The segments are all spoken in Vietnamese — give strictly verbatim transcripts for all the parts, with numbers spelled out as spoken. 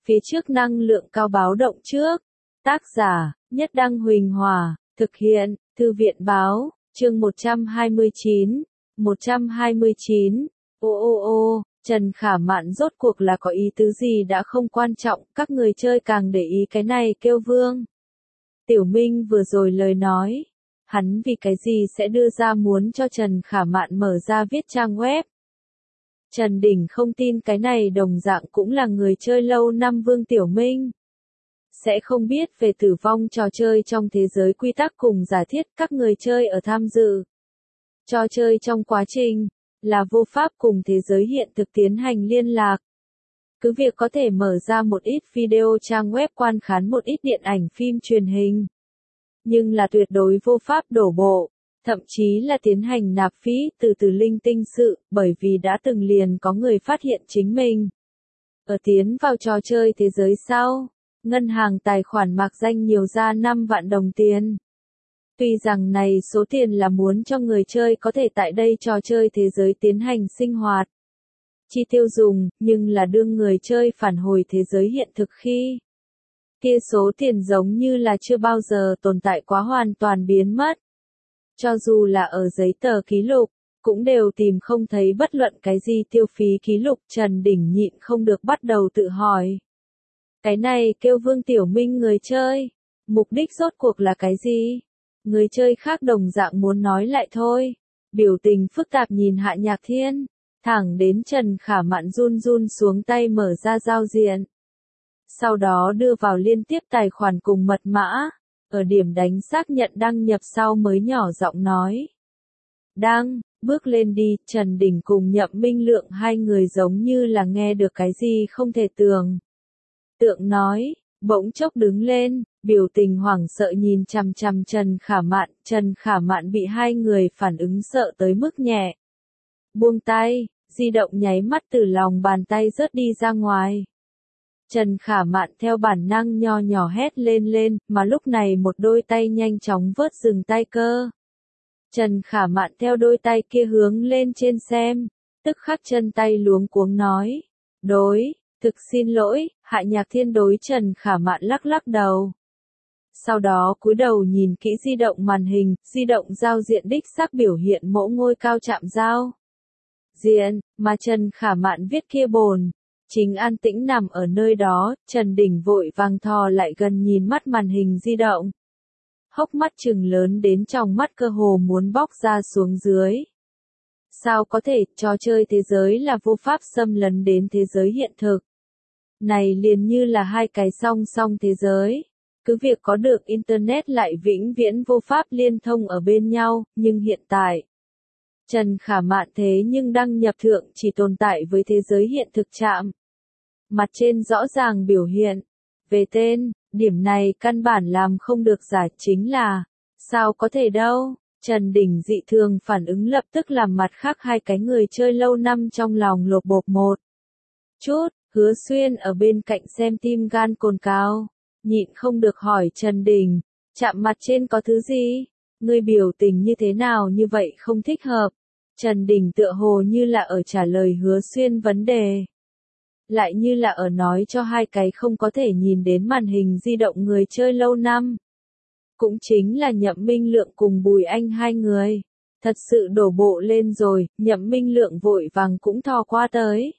Phía trước năng lượng cao báo động trước. Tác giả, Nhất Đăng Huỳnh Hòa, thực hiện, Thư viện Báo, chương một trăm hai mươi chín, một trăm hai mươi chín, ô ô ô, Trần Khả Mạn rốt cuộc là có ý tứ gì đã không quan trọng, các người chơi càng để ý cái này kêu vương. Tiểu Minh vừa rồi lời nói, hắn vì cái gì sẽ đưa ra muốn cho Trần Khả Mạn mở ra viết trang web. Trần Đình không tin cái này đồng dạng cũng là người chơi lâu năm Vương Tiểu Minh. Sẽ không biết về tử vong trò chơi trong thế giới quy tắc cùng giả thiết các người chơi ở tham dự. Trò chơi trong quá trình, là vô pháp cùng thế giới hiện thực tiến hành liên lạc. Cứ việc có thể mở ra một ít video trang web quan khán một ít điện ảnh phim truyền hình. Nhưng là tuyệt đối vô pháp đổ bộ. Thậm chí là tiến hành nạp phí từ từ linh tinh sự, bởi vì đã từng liền có người phát hiện chính mình. Ở tiến vào trò chơi thế giới sau, ngân hàng tài khoản mạc danh nhiều ra năm vạn đồng tiền. Tuy rằng này số tiền là muốn cho người chơi có thể tại đây trò chơi thế giới tiến hành sinh hoạt, chi tiêu dùng, nhưng là đương người chơi phản hồi thế giới hiện thực khi kia số tiền giống như là chưa bao giờ tồn tại quá hoàn toàn biến mất. Cho dù là ở giấy tờ ký lục, cũng đều tìm không thấy bất luận cái gì tiêu phí ký lục. Trần Đình nhịn không được bắt đầu tự hỏi. Cái này kêu Vương Tiểu Minh người chơi, mục đích rốt cuộc là cái gì? Người chơi khác đồng dạng muốn nói lại thôi. Biểu tình phức tạp nhìn Hạ Nhạc Thiên, thẳng đến Trần Khả Mạn run run xuống tay mở ra giao diện. Sau đó đưa vào liên tiếp tài khoản cùng mật mã. Ở điểm đánh xác nhận đăng nhập sau mới nhỏ giọng nói. Đăng, bước lên đi. Trần Đình cùng Nhậm Minh Lượng hai người giống như là nghe được cái gì không thể tưởng. Tượng nói, bỗng chốc đứng lên, biểu tình hoảng sợ nhìn chằm chằm Trần Khả Mạn. Trần Khả Mạn bị hai người phản ứng sợ tới mức nhẹ. Buông tay, di động nháy mắt từ lòng bàn tay rớt đi ra ngoài. Trần Khả Mạn theo bản năng nho nhỏ hét lên lên, mà lúc này một đôi tay nhanh chóng vớt dừng tay cơ. Trần Khả Mạn theo đôi tay kia hướng lên trên xem, tức khắc chân tay luống cuống nói. Đối, thực xin lỗi. Hạ Nhạc Thiên đối Trần Khả Mạn lắc lắc đầu. Sau đó cúi đầu nhìn kỹ di động màn hình, di động giao diện đích xác biểu hiện mẫu ngôi cao chạm giao diện, mà Trần Khả Mạn viết kia bồn. Chính an tĩnh nằm ở nơi đó. Trần Đình vội vàng thò lại gần nhìn mắt màn hình di động. Hốc mắt trừng lớn đến trong mắt cơ hồ muốn bóc ra xuống dưới. Sao có thể, trò chơi thế giới là vô pháp xâm lấn đến thế giới hiện thực. Này liền như là hai cái song song thế giới. Cứ việc có được Internet lại vĩnh viễn vô pháp liên thông ở bên nhau, nhưng hiện tại. Trần Khả Mạn thế nhưng đăng nhập thượng chỉ tồn tại với thế giới hiện thực trạm. Mặt trên rõ ràng biểu hiện. Về tên, điểm này căn bản làm không được giả chính là. Sao có thể đâu? Trần Đình dị thường phản ứng lập tức làm mặt khác hai cái người chơi lâu năm trong lòng lột bột một chút. Hứa Xuyên ở bên cạnh xem tim gan cồn cào. Nhịn không được hỏi Trần Đình. Chạm mặt trên có thứ gì? Ngươi biểu tình như thế nào như vậy không thích hợp? Trần Đình tựa hồ như là ở trả lời Hứa Xuyên vấn đề. Lại như là ở nói cho hai cái không có thể nhìn đến màn hình di động người chơi lâu năm. Cũng chính là Nhậm Minh Lượng cùng Bùi Anh hai người. Thật sự đổ bộ lên rồi. Nhậm Minh Lượng vội vàng cũng thò qua tới.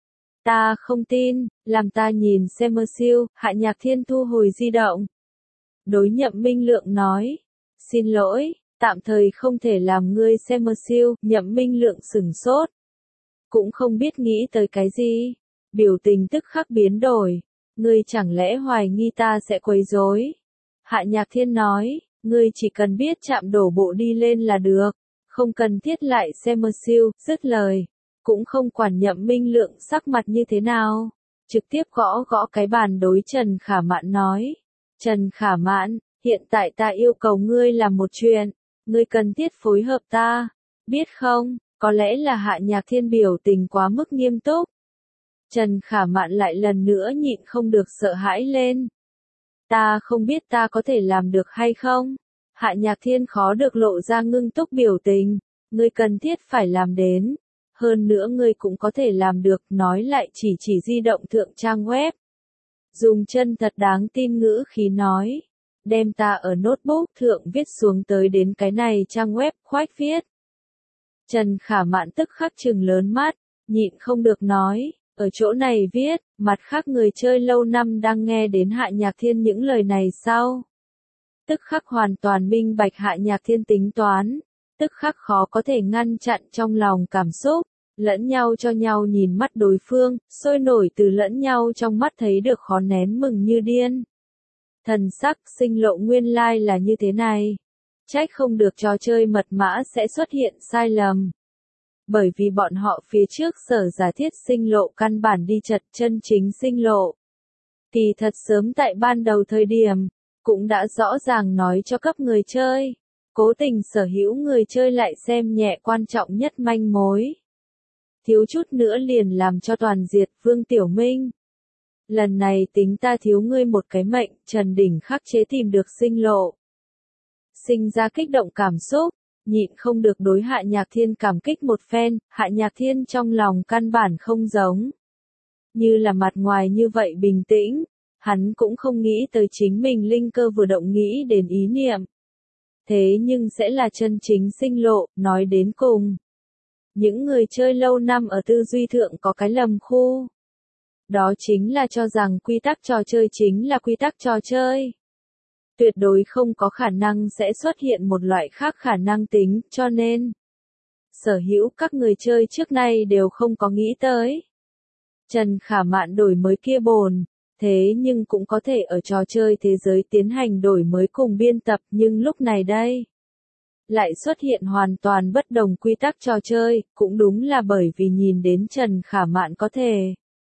Ta không tin, làm ta nhìn xem mơ siêu. Hạ Nhạc Thiên thu hồi di động. Đối Nhậm Minh Lượng nói. Xin lỗi, tạm thời không thể làm ngươi xem mơ siêu. Nhậm Minh Lượng sửng sốt. Cũng không biết nghĩ tới cái gì. Biểu tình tức khắc biến đổi. Ngươi chẳng lẽ hoài nghi ta sẽ quấy rối? Hạ Nhạc Thiên nói, ngươi chỉ cần biết chạm đổ bộ đi lên là được. Không cần thiết lại xem mơ siêu, dứt lời. Cũng không quản Nhậm Minh Lượng sắc mặt như thế nào. Trực tiếp gõ gõ cái bàn đối Trần Khả Mạn nói. Trần Khả Mạn, hiện tại ta yêu cầu ngươi làm một chuyện. Ngươi cần thiết phối hợp ta. Biết không, có lẽ là Hạ Nhạc Thiên biểu tình quá mức nghiêm túc. Trần Khả Mạn lại lần nữa nhịn không được sợ hãi lên. Ta không biết ta có thể làm được hay không? Hạ Nhạc Thiên khó được lộ ra ngưng túc biểu tình. Ngươi cần thiết phải làm đến. Hơn nữa ngươi cũng có thể làm được, nói lại chỉ chỉ di động thượng trang web. dùng chân thật đáng tin ngữ khí nói. Đem ta ở notebook thượng viết xuống tới đến cái này trang web khoách viết. Trần Khả Mạn tức khắc trừng lớn mắt, nhịn không được nói, ở chỗ này viết, mặt khác người chơi lâu năm đang nghe đến Hạ Nhạc Thiên những lời này sau. Tức khắc hoàn toàn minh bạch Hạ Nhạc Thiên tính toán, tức khắc khó có thể ngăn chặn trong lòng cảm xúc, lẫn nhau cho nhau nhìn mắt đối phương, sôi nổi từ lẫn nhau trong mắt thấy được khó nén mừng như điên. Thần sắc Sinh Lộ nguyên lai là như thế này. Trách không được trò chơi mật mã sẽ xuất hiện sai lầm. Bởi vì bọn họ phía trước sở giả thiết Sinh Lộ căn bản đi chật chân chính Sinh Lộ. Thì thật sớm tại ban đầu thời điểm, cũng đã rõ ràng nói cho cấp người chơi. Cố tình sở hữu người chơi lại xem nhẹ quan trọng nhất manh mối. Thiếu chút nữa liền làm cho toàn diệt Vương Tiểu Minh. Lần này tính ta thiếu ngươi một cái mệnh, Trần Đình khắc chế tìm được Sinh Lộ. Sinh ra kích động cảm xúc, nhịn không được đối Hạ Nhạc Thiên cảm kích một phen, Hạ Nhạc Thiên trong lòng căn bản không giống. Như là mặt ngoài như vậy bình tĩnh, hắn cũng không nghĩ tới chính mình linh cơ vừa động nghĩ đến ý niệm. Thế nhưng sẽ là chân chính Sinh Lộ, nói đến cùng. Những người chơi lâu năm ở tư duy thượng có cái lầm khu. Đó chính là cho rằng quy tắc trò chơi chính là quy tắc trò chơi. Tuyệt đối không có khả năng sẽ xuất hiện một loại khác khả năng tính, cho nên sở hữu các người chơi trước nay đều không có nghĩ tới. Trần Khả Mạn đổi mới kia bồn, thế nhưng cũng có thể ở trò chơi thế giới tiến hành đổi mới cùng biên tập, nhưng lúc này đây lại xuất hiện hoàn toàn bất đồng quy tắc trò chơi, cũng đúng là bởi vì nhìn đến Trần Khả Mạn có thể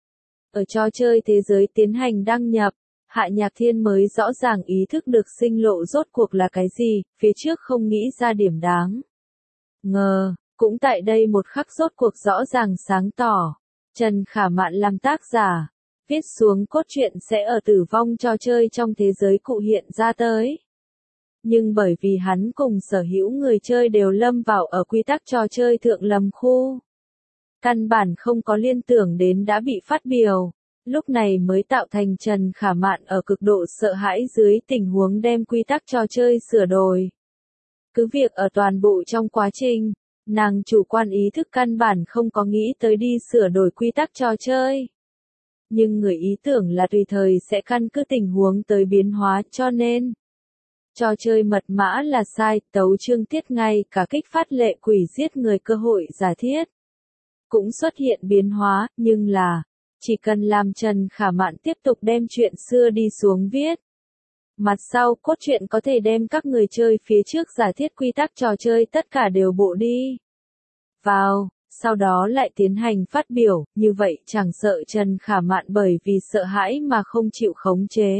ở trò chơi thế giới tiến hành đăng nhập, Hạ Nhạc Thiên mới rõ ràng ý thức được Sinh Lộ rốt cuộc là cái gì, phía trước không nghĩ ra điểm đáng ngờ, cũng tại đây một khắc rốt cuộc rõ ràng sáng tỏ. Trần Khả Mạn làm tác giả, viết xuống cốt truyện sẽ ở tử vong trò chơi trong thế giới cụ hiện ra tới. Nhưng bởi vì hắn cùng sở hữu người chơi đều lâm vào ở quy tắc trò chơi thượng lầm khu. Căn bản không có liên tưởng đến đã bị phát biểu. Lúc này mới tạo thành Trần Khả Mạn ở cực độ sợ hãi dưới tình huống đem quy tắc trò chơi sửa đổi. Cứ việc ở toàn bộ trong quá trình, nàng chủ quan ý thức căn bản không có nghĩ tới đi sửa đổi quy tắc trò chơi. Nhưng người ý tưởng là tùy thời sẽ căn cứ tình huống tới biến hóa, cho nên trò chơi mật mã là sai, tấu chương tiết ngay cả kích phát lệ quỷ giết người cơ hội giả thiết. Cũng xuất hiện biến hóa, nhưng là chỉ cần làm Trần Khả Mạn tiếp tục đem chuyện xưa đi xuống viết. Mặt sau cốt truyện có thể đem các người chơi phía trước giả thiết quy tắc trò chơi tất cả đều bộ đi vào, sau đó lại tiến hành phát biểu, như vậy chẳng sợ Trần Khả Mạn bởi vì sợ hãi mà không chịu khống chế.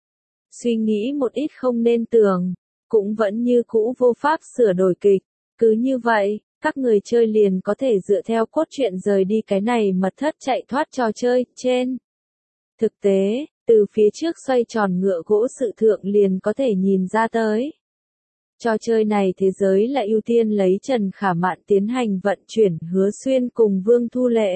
Suy nghĩ một ít không nên tưởng, cũng vẫn như cũ vô pháp sửa đổi kịch, cứ như vậy. Các người chơi liền có thể dựa theo cốt truyện rời đi cái này mật thất chạy thoát trò chơi, trên. Thực tế, từ phía trước xoay tròn ngựa gỗ sự thượng liền có thể nhìn ra tới. Trò chơi này thế giới là ưu tiên lấy Trần Khả Mạn tiến hành vận chuyển Hứa Xuyên cùng Vương Thu Lệ.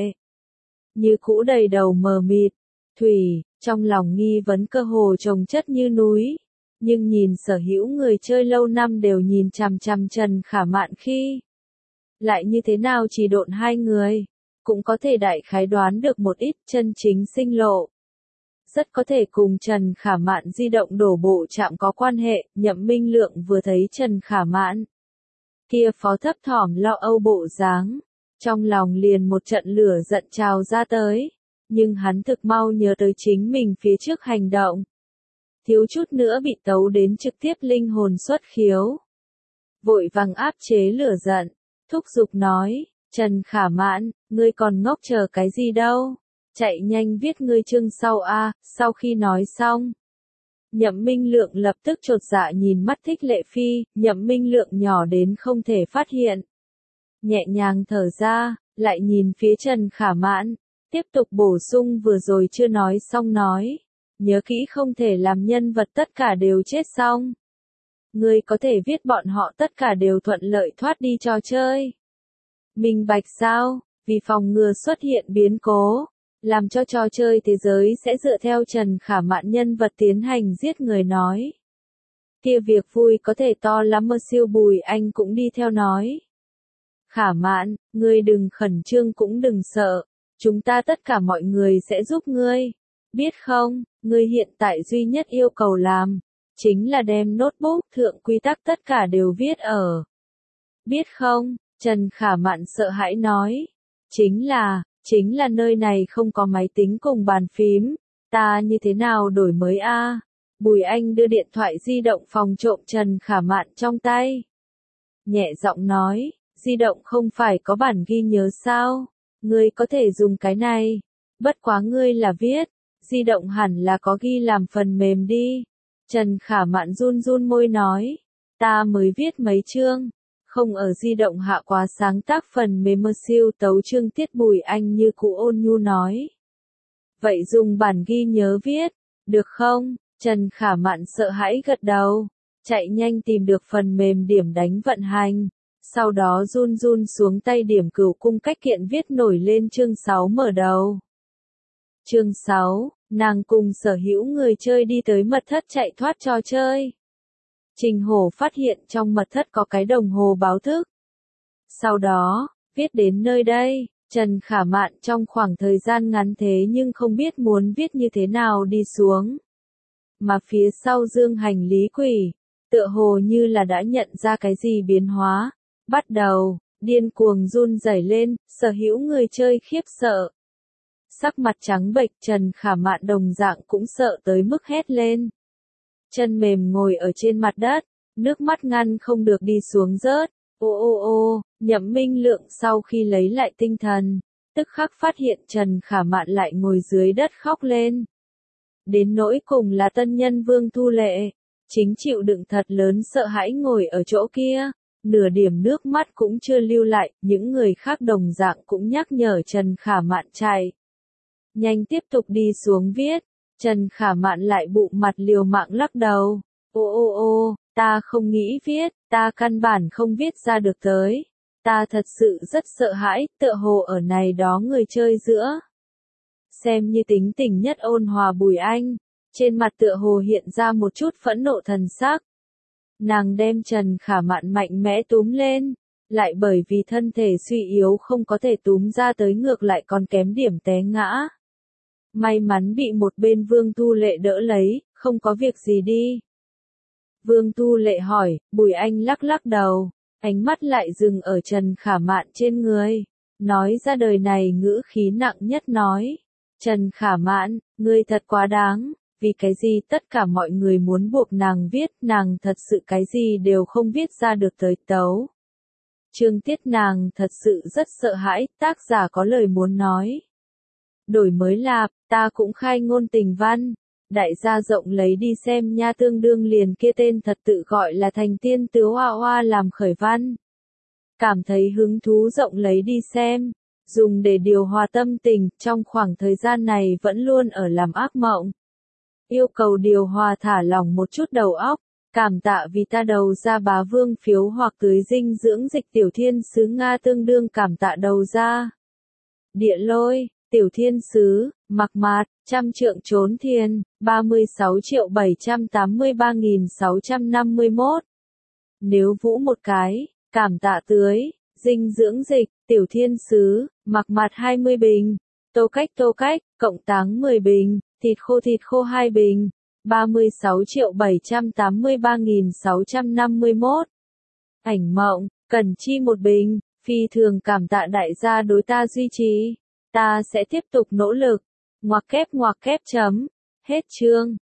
Như cũ đầy đầu mờ mịt, Thủy, trong lòng nghi vấn cơ hồ chồng chất như núi. Nhưng nhìn sở hữu người chơi lâu năm đều nhìn chằm chằm Trần Khả Mạn khi lại như thế nào chỉ độn hai người, cũng có thể đại khái đoán được một ít chân chính Sinh Lộ. Rất có thể cùng Trần Khả Mạn di động đổ bộ chạm có quan hệ, Nhậm Minh Lượng vừa thấy Trần Khả Mạn kia phó thấp thỏm lo âu bộ dáng, trong lòng liền một trận lửa giận trào ra tới, nhưng hắn thực mau nhớ tới chính mình phía trước hành động. Thiếu chút nữa bị tấu đến trực tiếp linh hồn xuất khiếu. Vội vàng áp chế lửa giận. Thúc giục nói, Trần Khả Mạn, ngươi còn ngốc chờ cái gì đâu, chạy nhanh viết ngươi chương sau a. Sau khi nói xong, Nhậm Minh Lượng lập tức chột dạ nhìn mắt Thích Lệ Phi, Nhậm Minh Lượng nhỏ đến không thể phát hiện. Nhẹ nhàng thở ra, lại nhìn phía Trần Khả Mạn, tiếp tục bổ sung vừa rồi chưa nói xong nói, nhớ kỹ không thể làm nhân vật tất cả đều chết xong. Ngươi có thể viết bọn họ tất cả đều thuận lợi thoát đi trò chơi. Minh bạch sao, vì phòng ngừa xuất hiện biến cố, làm cho trò chơi thế giới sẽ dựa theo Trần Khả Mạn nhân vật tiến hành giết người nói. Kia việc vui có thể to lắm mà siêu Bùi Anh cũng đi theo nói. Khả Mạn, ngươi đừng khẩn trương cũng đừng sợ, chúng ta tất cả mọi người sẽ giúp ngươi. Biết không, ngươi hiện tại duy nhất yêu cầu làm, chính là đem notebook thượng quy tắc tất cả đều viết ở. Biết không, Trần Khả Mạn sợ hãi nói. Chính là, chính là nơi này không có máy tính cùng bàn phím, ta như thế nào đổi mới a? Bùi Anh đưa điện thoại di động phòng trộm Trần Khả Mạn trong tay. Nhẹ giọng nói, di động không phải có bản ghi nhớ sao? Ngươi có thể dùng cái này. Bất quá ngươi là viết, di động hẳn là có ghi làm phần mềm đi. Trần Khả Mạn run run môi nói, ta mới viết mấy chương, không ở di động hạ quá sáng tác phần mềm siêu tấu chương tiết. Bùi Anh như cũ ôn nhu nói. Vậy dùng bản ghi nhớ viết, được không? Trần Khả Mạn sợ hãi gật đầu, chạy nhanh tìm được phần mềm điểm đánh vận hành, sau đó run run xuống tay điểm cửu cung cách kiện viết nổi lên chương sáu mở đầu. Chương sáu, nàng cùng sở hữu người chơi đi tới mật thất chạy thoát trò chơi. Trình Hổ phát hiện trong mật thất có cái đồng hồ báo thức. Sau đó, viết đến nơi đây, Trần Khả Mạn trong khoảng thời gian ngắn thế nhưng không biết muốn viết như thế nào đi xuống. Mà phía sau dương hành lý quỷ, tựa hồ như là đã nhận ra cái gì biến hóa, bắt đầu, điên cuồng run rẩy lên, sở hữu người chơi khiếp sợ. Sắc mặt trắng bệch Trần Khả Mạn đồng dạng cũng sợ tới mức hét lên. Chân mềm ngồi ở trên mặt đất, nước mắt ngăn không được đi xuống rớt. Ô ô ô, Nhậm Minh Lượng sau khi lấy lại tinh thần, tức khắc phát hiện Trần Khả Mạn lại ngồi dưới đất khóc lên. Đến nỗi cùng là tân nhân Vương Thu Lệ, chính chịu đựng thật lớn sợ hãi ngồi ở chỗ kia, nửa điểm nước mắt cũng chưa lưu lại, những người khác đồng dạng cũng nhắc nhở Trần Khả Mạn chạy. Nhanh tiếp tục đi xuống viết, Trần Khả Mạn lại bụng mặt liều mạng lắc đầu. Ô ô ô, ta không nghĩ viết, ta căn bản không viết ra được tới. Ta thật sự rất sợ hãi, tựa hồ ở này đó người chơi giữa. Xem như tính tình nhất ôn hòa Bùi Anh, trên mặt tựa hồ hiện ra một chút phẫn nộ thần sắc. Nàng đem Trần Khả Mạn mạnh mẽ túm lên, lại bởi vì thân thể suy yếu không có thể túm ra tới ngược lại còn kém điểm té ngã. May mắn bị một bên Vương Thu Lệ đỡ lấy, không có việc gì đi. Vương Thu Lệ hỏi, Bùi Anh lắc lắc đầu, ánh mắt lại dừng ở Trần Khả Mạn trên người, nói ra đời này ngữ khí nặng nhất nói. Trần Khả Mạn, ngươi thật quá đáng, vì cái gì tất cả mọi người muốn buộc nàng viết, nàng thật sự cái gì đều không viết ra được tới tấu. Chương tiết nàng thật sự rất sợ hãi, tác giả có lời muốn nói. Đổi mới lạp, ta cũng khai ngôn tình văn, đại gia rộng lấy đi xem nha, tương đương liền kia tên thật tự gọi là thành tiên tứ hoa hoa làm khởi văn. Cảm thấy hứng thú rộng lấy đi xem, dùng để điều hòa tâm tình, trong khoảng thời gian này vẫn luôn ở làm ác mộng. Yêu cầu điều hòa thả lỏng một chút đầu óc, cảm tạ vì ta đầu ra bá vương phiếu hoặc tưới dinh dưỡng dịch tiểu thiên sứ Nga tương đương cảm tạ đầu ra. Địa lôi, tiểu thiên sứ, mặc mạt, trăm trượng trốn thiên, ba mươi sáu triệu bảy trăm tám mươi ba nghìn sáu trăm năm mươi mốt. Nếu vũ một cái, cảm tạ tưới, dinh dưỡng dịch, tiểu thiên sứ, mặc mạt hai mươi bình, tô cách tô cách, cộng táng mười bình, thịt khô thịt khô hai bình, ba mươi sáu triệu bảy trăm tám mươi ba nghìn sáu trăm năm mươi mốt. Ảnh mộng, cần chi một bình, phi thường cảm tạ đại gia đối ta duy trì, ta sẽ tiếp tục nỗ lực. Ngoặc kép ngoặc kép chấm, hết chương.